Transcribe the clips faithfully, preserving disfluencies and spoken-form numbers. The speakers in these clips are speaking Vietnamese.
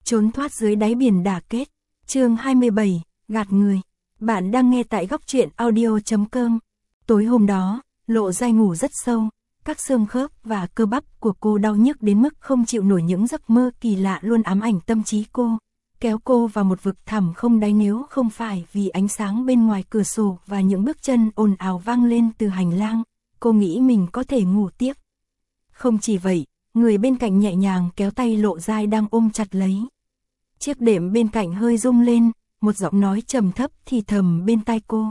Trốn thoát dưới đáy biển đả kết. Chương hai mươi bảy, gạt người. Bạn đang nghe tại góc truyện audio chấm com. Tối hôm đó, Lộ Giai ngủ rất sâu, các xương khớp và cơ bắp của cô đau nhức đến mức không chịu nổi những giấc mơ kỳ lạ luôn ám ảnh tâm trí cô, kéo cô vào một vực thẳm không đáy nếu không phải vì ánh sáng bên ngoài cửa sổ và những bước chân ồn ào vang lên từ hành lang, cô nghĩ mình có thể ngủ tiếp. Không chỉ vậy, người bên cạnh nhẹ nhàng kéo tay Lộ Giai đang ôm chặt lấy. Chiếc đệm bên cạnh hơi rung lên, một giọng nói trầm thấp thì thầm bên tai cô.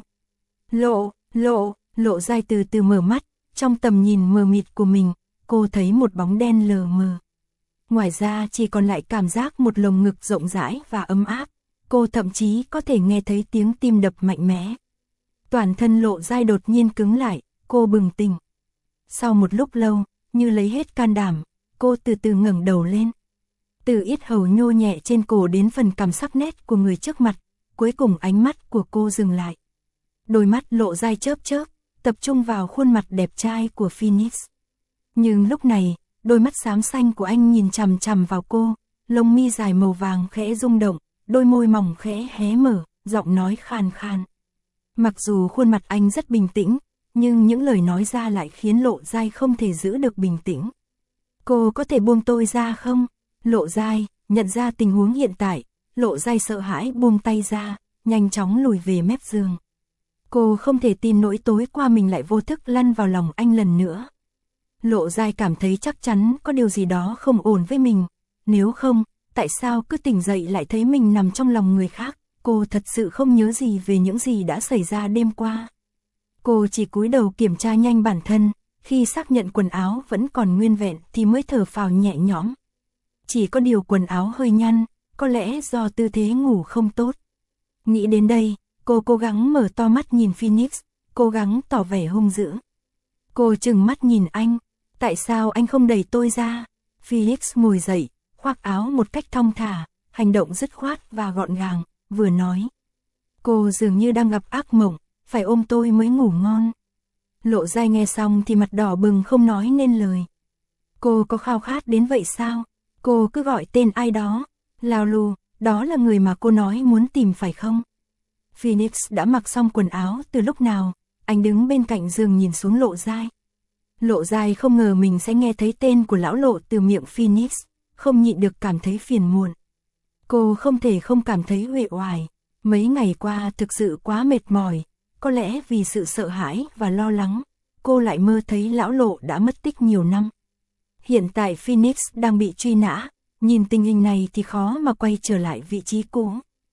Lộ, Lộ, Lộ Giai từ từ mở mắt, trong tầm nhìn mờ mịt của mình, cô thấy một bóng đen lờ mờ. Ngoài ra chỉ còn lại cảm giác một lồng ngực rộng rãi và ấm áp, cô thậm chí có thể nghe thấy tiếng tim đập mạnh mẽ. Toàn thân Lộ Giai đột nhiên cứng lại, cô bừng tỉnh. Sau một lúc lâu, như lấy hết can đảm, cô từ từ ngẩng đầu lên. Từ yết hầu nhô nhẹ trên cổ đến phần cằm sắc nét của người trước mặt, cuối cùng ánh mắt của cô dừng lại. Đôi mắt Lộ Giai chớp chớp, tập trung vào khuôn mặt đẹp trai của Phoenix. Nhưng lúc này, đôi mắt xám xanh của anh nhìn chằm chằm vào cô, lông mi dài màu vàng khẽ rung động, đôi môi mỏng khẽ hé mở, giọng nói khan khan. Mặc dù khuôn mặt anh rất bình tĩnh, nhưng những lời nói ra lại khiến Lộ Giai không thể giữ được bình tĩnh. Cô có thể buông tôi ra không? Lộ Giai, nhận ra tình huống hiện tại, Lộ Giai sợ hãi buông tay ra, nhanh chóng lùi về mép giường. Cô không thể tin nỗi tối qua mình lại vô thức lăn vào lòng anh lần nữa. Lộ Giai cảm thấy chắc chắn có điều gì đó không ổn với mình. Nếu không, tại sao cứ tỉnh dậy lại thấy mình nằm trong lòng người khác? Cô thật sự không nhớ gì về những gì đã xảy ra đêm qua. Cô chỉ cúi đầu kiểm tra nhanh bản thân, khi xác nhận quần áo vẫn còn nguyên vẹn thì mới thở phào nhẹ nhõm. Chỉ có điều quần áo hơi nhăn, có lẽ do tư thế ngủ không tốt. Nghĩ đến đây, cô cố gắng mở to mắt nhìn Phoenix, cố gắng tỏ vẻ hung dữ. Cô trừng mắt nhìn anh, tại sao anh không đẩy tôi ra? Phoenix ngồi dậy, khoác áo một cách thong thả, hành động dứt khoát và gọn gàng, vừa nói. Cô dường như đang gặp ác mộng, phải ôm tôi mới ngủ ngon. Lộ Giai nghe xong thì mặt đỏ bừng không nói nên lời. Cô có khao khát đến vậy sao? Cô cứ gọi tên ai đó, Lao Lu, đó là người mà cô nói muốn tìm phải không? Phoenix đã mặc xong quần áo từ lúc nào, anh đứng bên cạnh giường nhìn xuống Lộ Giai. Lộ Giai không ngờ mình sẽ nghe thấy tên của lão Lộ từ miệng Phoenix, không nhịn được cảm thấy phiền muộn. Cô không thể không cảm thấy uể oải, mấy ngày qua thực sự quá mệt mỏi, có lẽ vì sự sợ hãi và lo lắng, cô lại mơ thấy lão Lộ đã mất tích nhiều năm. Hiện tại Phoenix đang bị truy nã, nhìn tình hình này thì khó mà quay trở lại vị trí cũ.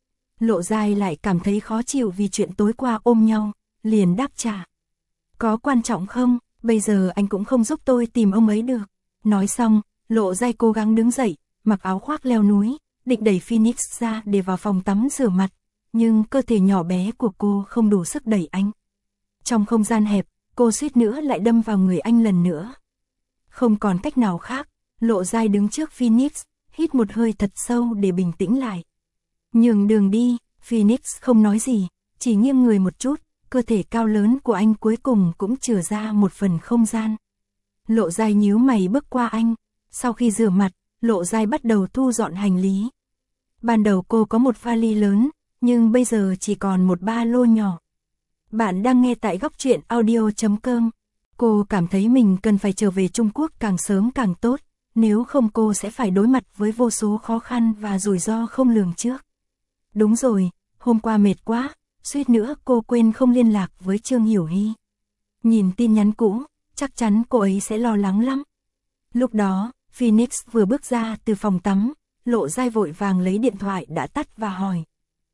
Lộ Giai lại cảm thấy khó chịu vì chuyện tối qua ôm nhau, liền đáp trả. Có quan trọng không, bây giờ anh cũng không giúp tôi tìm ông ấy được. Nói xong, Lộ Giai cố gắng đứng dậy, mặc áo khoác leo núi, định đẩy Phoenix ra để vào phòng tắm rửa mặt, nhưng cơ thể nhỏ bé của cô không đủ sức đẩy anh. Trong không gian hẹp, cô suýt nữa lại đâm vào người anh lần nữa. Không còn cách nào khác, Lộ Giai đứng trước Phoenix, hít một hơi thật sâu để bình tĩnh lại. Nhường đường đi, Phoenix không nói gì, chỉ nghiêng người một chút, cơ thể cao lớn của anh cuối cùng cũng chừa ra một phần không gian. Lộ Giai nhíu mày bước qua anh, sau khi rửa mặt, Lộ Giai bắt đầu thu dọn hành lý. Ban đầu cô có một vali lớn, nhưng bây giờ chỉ còn một ba lô nhỏ. Bạn đang nghe tại góc truyện audio chấm com. Cô cảm thấy mình cần phải trở về Trung Quốc càng sớm càng tốt, nếu không cô sẽ phải đối mặt với vô số khó khăn và rủi ro không lường trước. Đúng rồi, hôm qua mệt quá, suýt nữa cô quên không liên lạc với Trương Hiểu Hy. Nhìn tin nhắn cũ, chắc chắn cô ấy sẽ lo lắng lắm. Lúc đó, Phoenix vừa bước ra từ phòng tắm, Lộ Giai vội vàng lấy điện thoại đã tắt và hỏi.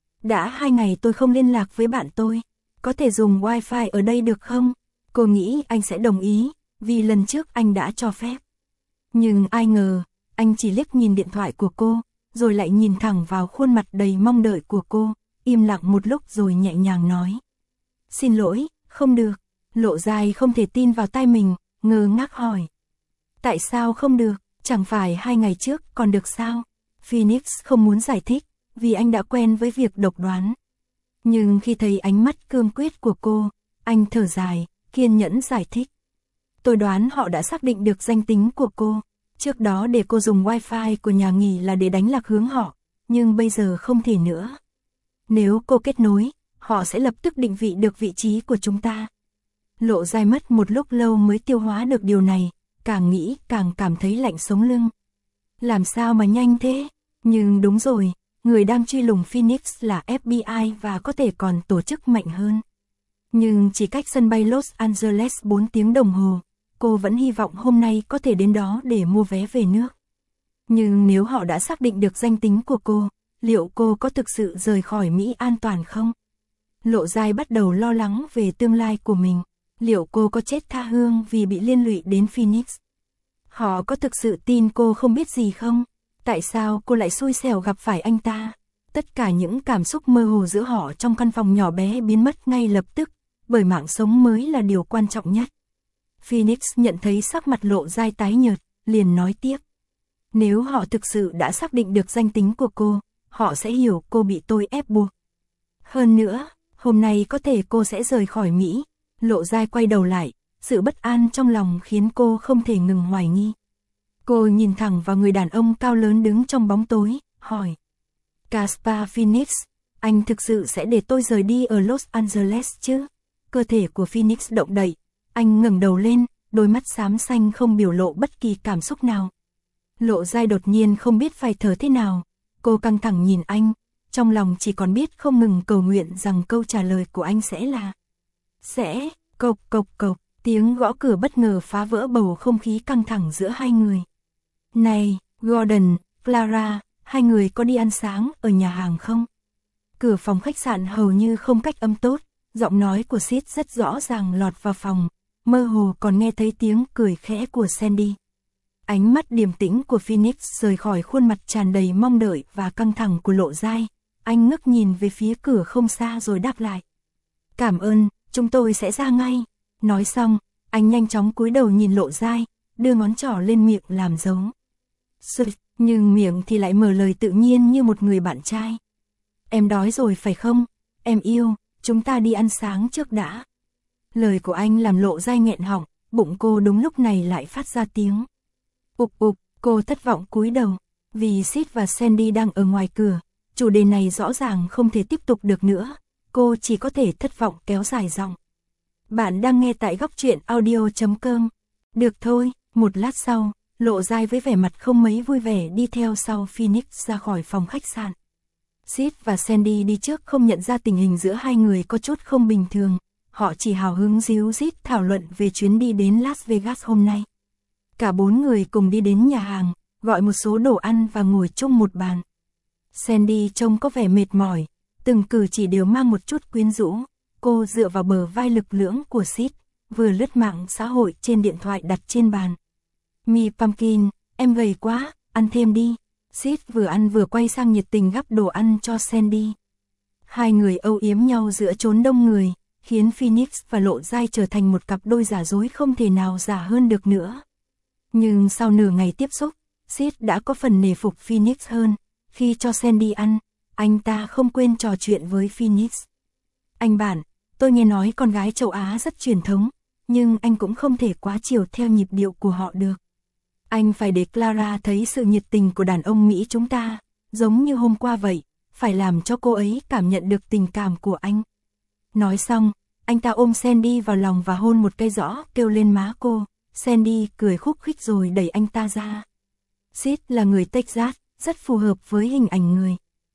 Đã hai ngày tôi không liên lạc với bạn tôi, có thể dùng wifi ở đây được không? Cô nghĩ anh sẽ đồng ý, vì lần trước anh đã cho phép. Nhưng ai ngờ, anh chỉ liếc nhìn điện thoại của cô, rồi lại nhìn thẳng vào khuôn mặt đầy mong đợi của cô, im lặng một lúc rồi nhẹ nhàng nói. Xin lỗi, không được. Lộ Giai không thể tin vào tai mình, ngơ ngác hỏi. Tại sao không được, chẳng phải hai ngày trước còn được sao? Phoenix không muốn giải thích, vì anh đã quen với việc độc đoán. Nhưng khi thấy ánh mắt cương quyết của cô, anh thở dài, kiên nhẫn giải thích. Tôi đoán họ đã xác định được danh tính của cô. Trước đó để cô dùng wifi của nhà nghỉ là để đánh lạc hướng họ, nhưng bây giờ không thể nữa. Nếu cô kết nối, họ sẽ lập tức định vị được vị trí của chúng ta. Lộ Giai mất một lúc lâu mới tiêu hóa được điều này, càng nghĩ càng cảm thấy lạnh sống lưng. Làm sao mà nhanh thế? Nhưng đúng rồi, người đang truy lùng Phoenix là ép bê i và có thể còn tổ chức mạnh hơn. Nhưng chỉ cách sân bay Los Angeles bốn tiếng đồng hồ, cô vẫn hy vọng hôm nay có thể đến đó để mua vé về nước. Nhưng nếu họ đã xác định được danh tính của cô, liệu cô có thực sự rời khỏi Mỹ an toàn không? Lộ Giai bắt đầu lo lắng về tương lai của mình. Liệu cô có chết tha hương vì bị liên lụy đến Phoenix? Họ có thực sự tin cô không biết gì không? Tại sao cô lại xui xẻo gặp phải anh ta? Tất cả những cảm xúc mơ hồ giữa họ trong căn phòng nhỏ bé biến mất ngay lập tức, bởi mạng sống mới là điều quan trọng nhất. Phoenix nhận thấy sắc mặt Lộ Giai tái nhợt, liền nói tiếp. Nếu họ thực sự đã xác định được danh tính của cô, họ sẽ hiểu cô bị tôi ép buộc. Hơn nữa, hôm nay có thể cô sẽ rời khỏi Mỹ. Lộ Giai quay đầu lại, sự bất an trong lòng khiến cô không thể ngừng hoài nghi. Cô nhìn thẳng vào người đàn ông cao lớn đứng trong bóng tối, hỏi. Caspar Phoenix, anh thực sự sẽ để tôi rời đi ở Los Angeles chứ? Cơ thể của Phoenix động đậy, anh ngẩng đầu lên, đôi mắt xám xanh không biểu lộ bất kỳ cảm xúc nào. Lộ Giai đột nhiên không biết phải thở thế nào, cô căng thẳng nhìn anh, trong lòng chỉ còn biết không ngừng cầu nguyện rằng câu trả lời của anh sẽ là Sẽ, cộc cộc cộc, tiếng gõ cửa bất ngờ phá vỡ bầu không khí căng thẳng giữa hai người. Này, Gordon, Clara, hai người có đi ăn sáng ở nhà hàng không? Cửa phòng khách sạn hầu như không cách âm tốt, giọng nói của Sid rất rõ ràng lọt vào phòng, mơ hồ còn nghe thấy tiếng cười khẽ của Sandy. Ánh mắt điềm tĩnh của Phoenix rời khỏi khuôn mặt tràn đầy mong đợi và căng thẳng của Lộ Giai, anh ngước nhìn về phía cửa không xa rồi đáp lại. Cảm ơn, chúng tôi sẽ ra ngay. Nói xong, anh nhanh chóng cúi đầu nhìn Lộ Giai, đưa ngón trỏ lên miệng làm dấu. Sụt, nhưng miệng thì lại mở lời tự nhiên như một người bạn trai. Em đói rồi phải không? Em yêu, chúng ta đi ăn sáng trước đã. Lời của anh làm Lộ Giai nghẹn họng, bụng cô đúng lúc này lại phát ra tiếng. Ục ục, cô thất vọng cúi đầu, vì Sid và Sandy đang ở ngoài cửa, chủ đề này rõ ràng không thể tiếp tục được nữa, cô chỉ có thể thất vọng kéo dài giọng. Bạn đang nghe tại góc truyện audio chấm com. Được thôi, một lát sau, Lộ Giai với vẻ mặt không mấy vui vẻ đi theo sau Phoenix ra khỏi phòng khách sạn. Sid và Sandy đi trước không nhận ra tình hình giữa hai người có chút không bình thường, họ chỉ hào hứng díu dít thảo luận về chuyến đi đến Las Vegas hôm nay. Cả bốn người cùng đi đến nhà hàng, gọi một số đồ ăn và ngồi chung một bàn. Sandy trông có vẻ mệt mỏi, từng cử chỉ đều mang một chút quyến rũ, cô dựa vào bờ vai lực lưỡng của Sid, vừa lướt mạng xã hội trên điện thoại đặt trên bàn. Mi Pumpkin, em gầy quá, ăn thêm đi. Sid vừa ăn vừa quay sang nhiệt tình gắp đồ ăn cho Sandy. Hai người âu yếm nhau giữa chốn đông người, khiến Phoenix và Lộ Giai trở thành một cặp đôi giả dối không thể nào giả hơn được nữa. Nhưng sau nửa ngày tiếp xúc, Sid đã có phần nể phục Phoenix hơn. Khi cho Sandy ăn, anh ta không quên trò chuyện với Phoenix. Anh bạn, tôi nghe nói con gái châu Á rất truyền thống, nhưng anh cũng không thể quá chiều theo nhịp điệu của họ được. Anh phải để Clara thấy sự nhiệt tình của đàn ông Mỹ chúng ta, giống như hôm qua vậy, phải làm cho cô ấy cảm nhận được tình cảm của anh. Nói xong, anh ta ôm Sandy vào lòng và hôn một cái rõ kêu lên má cô. Sandy cười khúc khích rồi đẩy anh ta ra. Sid là người Texas, rất phù hợp với hình ảnh người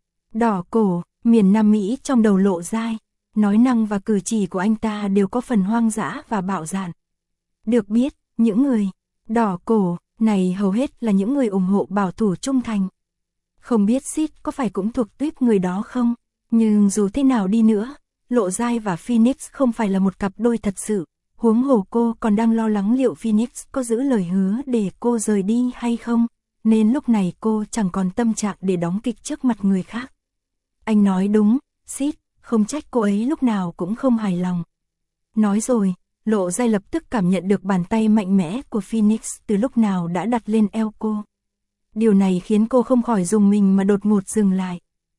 đỏ cổ, miền Nam Mỹ trong đầu Lộ Giai. Nói năng và cử chỉ của anh ta đều có phần hoang dã và bạo dạn. Được biết, những người đỏ cổ này hầu hết là những người ủng hộ bảo thủ trung thành. Không biết Sid có phải cũng thuộc tuýp người đó không? Nhưng dù thế nào đi nữa, Lộ Giai và Phoenix không phải là một cặp đôi thật sự. Huống hồ cô còn đang lo lắng liệu Phoenix có giữ lời hứa để cô rời đi hay không, nên lúc này cô chẳng còn tâm trạng để đóng kịch trước mặt người khác. Anh nói đúng, Sid, không trách cô ấy lúc nào cũng không hài lòng. Nói rồi, Lộ Giai lập tức cảm nhận được bàn tay mạnh mẽ của Phoenix từ lúc nào đã đặt lên eo cô. Điều này khiến cô không khỏi rùng mình mà đột ngột dừng lại.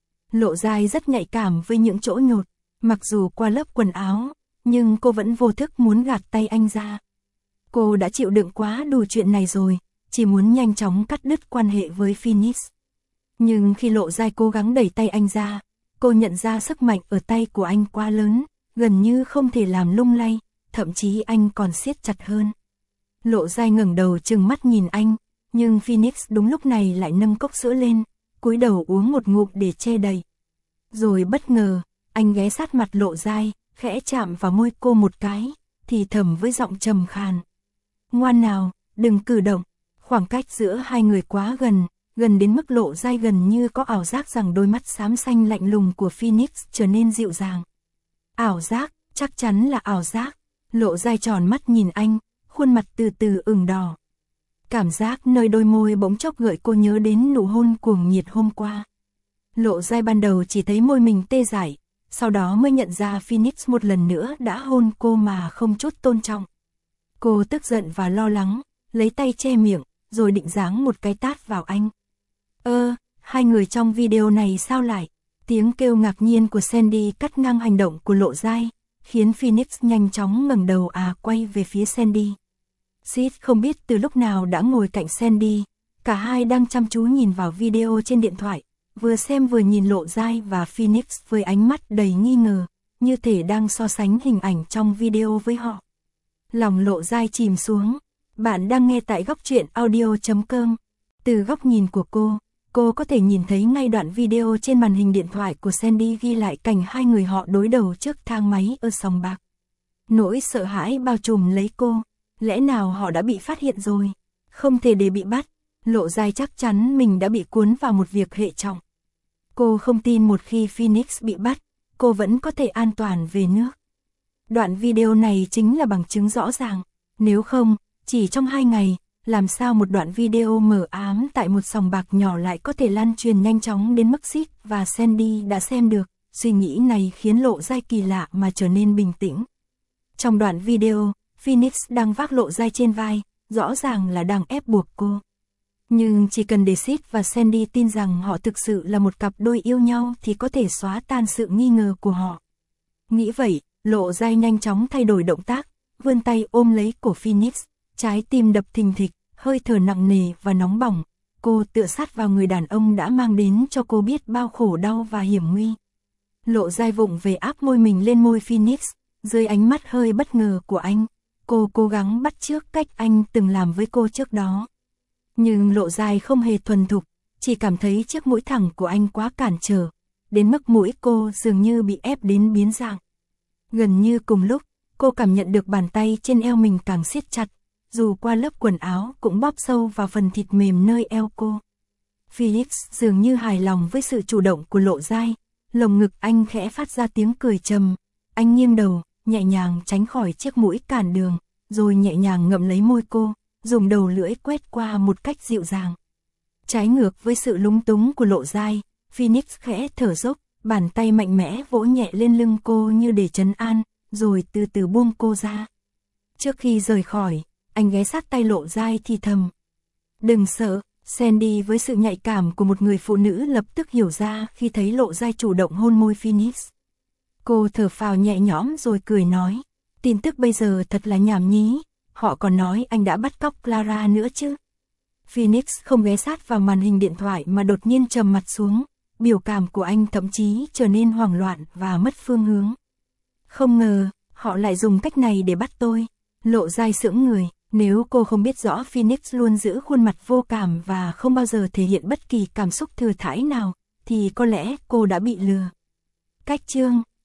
Lộ Giai rất nhạy cảm với những chỗ nhột, mặc dù qua lớp quần áo, nhưng cô vẫn vô thức muốn gạt tay anh ra. Cô đã chịu đựng quá đủ chuyện này rồi, chỉ muốn nhanh chóng cắt đứt quan hệ với Phoenix. Nhưng khi Lộ Giai cố gắng đẩy tay anh ra, cô nhận ra sức mạnh ở tay của anh quá lớn, gần như không thể làm lung lay, thậm chí anh còn siết chặt hơn. Lộ Giai ngẩng đầu trừng mắt nhìn anh, nhưng Phoenix đúng lúc này lại nâng cốc sữa lên, cúi đầu uống một ngụm để che đầy. Rồi bất ngờ, anh ghé sát mặt Lộ Giai, khẽ chạm vào môi cô một cái, thì thầm với giọng trầm khàn. Ngoan nào, đừng cử động. Khoảng cách giữa hai người quá gần, gần đến mức Lộ Giai gần như có ảo giác rằng đôi mắt xám xanh lạnh lùng của Phoenix trở nên dịu dàng. Ảo giác, chắc chắn là ảo giác. Lộ Giai tròn mắt nhìn anh, khuôn mặt từ từ ửng đỏ. Cảm giác nơi đôi môi bỗng chốc gợi cô nhớ đến nụ hôn cuồng nhiệt hôm qua. Lộ Giai ban đầu chỉ thấy môi mình tê dại, sau đó mới nhận ra Phoenix một lần nữa đã hôn cô mà không chút tôn trọng. Cô tức giận và lo lắng, lấy tay che miệng, rồi định giáng một cái tát vào anh. Ơ, hai người trong video này sao lại? Tiếng kêu ngạc nhiên của Sandy cắt ngang hành động của Lộ Giai, khiến Phoenix nhanh chóng ngẩng đầu à quay về phía Sandy. Sid không biết từ lúc nào đã ngồi cạnh Sandy, cả hai đang chăm chú nhìn vào video trên điện thoại, vừa xem vừa nhìn Lộ Giai và Phoenix với ánh mắt đầy nghi ngờ, như thể đang so sánh hình ảnh trong video với họ. Lòng Lộ Giai chìm xuống. Bạn đang nghe tại góc truyện audio chấm com. Từ góc nhìn của cô, cô có thể nhìn thấy ngay đoạn video trên màn hình điện thoại của Sandy ghi lại cảnh hai người họ đối đầu trước thang máy ở sòng bạc. Nỗi sợ hãi bao trùm lấy cô. Lẽ nào họ đã bị phát hiện rồi? Không thể để bị bắt. Lộ Giai chắc chắn mình đã bị cuốn vào một việc hệ trọng. Cô không tin một khi Phoenix bị bắt, cô vẫn có thể an toàn về nước. Đoạn video này chính là bằng chứng rõ ràng. Nếu không, chỉ trong hai ngày, làm sao một đoạn video mờ ám tại một sòng bạc nhỏ lại có thể lan truyền nhanh chóng đến mức Sid và Sandy đã xem được. Suy nghĩ này khiến Lộ Giai kỳ lạ mà trở nên bình tĩnh. Trong đoạn video, Phoenix đang vác Lộ Giai trên vai, rõ ràng là đang ép buộc cô. Nhưng chỉ cần để Sid và Sandy tin rằng họ thực sự là một cặp đôi yêu nhau thì có thể xóa tan sự nghi ngờ của họ. Nghĩ vậy, Lộ Giai nhanh chóng thay đổi động tác, vươn tay ôm lấy cổ Phoenix, trái tim đập thình thịch, hơi thở nặng nề và nóng bỏng. Cô tựa sát vào người đàn ông đã mang đến cho cô biết bao khổ đau và hiểm nguy. Lộ Giai vụng về áp môi mình lên môi Phoenix, dưới ánh mắt hơi bất ngờ của anh. Cô cố gắng bắt chước cách anh từng làm với cô trước đó. Nhưng Lộ Giai không hề thuần thục, chỉ cảm thấy chiếc mũi thẳng của anh quá cản trở, đến mức mũi cô dường như bị ép đến biến dạng. Gần như cùng lúc, cô cảm nhận được bàn tay trên eo mình càng siết chặt, dù qua lớp quần áo cũng bóp sâu vào phần thịt mềm nơi eo cô. Felix dường như hài lòng với sự chủ động của Lộ Giai, lồng ngực anh khẽ phát ra tiếng cười trầm. Anh nghiêng đầu, nhẹ nhàng tránh khỏi chiếc mũi cản đường, rồi nhẹ nhàng ngậm lấy môi cô, dùng đầu lưỡi quét qua một cách dịu dàng. Trái ngược với sự lúng túng của Lộ Giai, Phoenix khẽ thở dốc, bàn tay mạnh mẽ vỗ nhẹ lên lưng cô như để trấn an, rồi từ từ buông cô ra. Trước khi rời khỏi, anh ghé sát tay Lộ Giai thì thầm. Đừng sợ. Sandy với sự nhạy cảm của một người phụ nữ lập tức hiểu ra khi thấy Lộ Giai chủ động hôn môi Phoenix. Cô thở phào nhẹ nhõm rồi cười nói. Tin tức bây giờ thật là nhảm nhí, họ còn nói anh đã bắt cóc Clara nữa chứ. Phoenix không ghé sát vào màn hình điện thoại mà đột nhiên trầm mặt xuống, biểu cảm của anh thậm chí trở nên hoảng loạn và mất phương hướng. Không ngờ, họ lại dùng cách này để bắt tôi. Lộ Giai sững người, nếu cô không biết rõ Phoenix luôn giữ khuôn mặt vô cảm và không bao giờ thể hiện bất kỳ cảm xúc thừa thãi nào, thì có lẽ cô đã bị lừa. Cách chương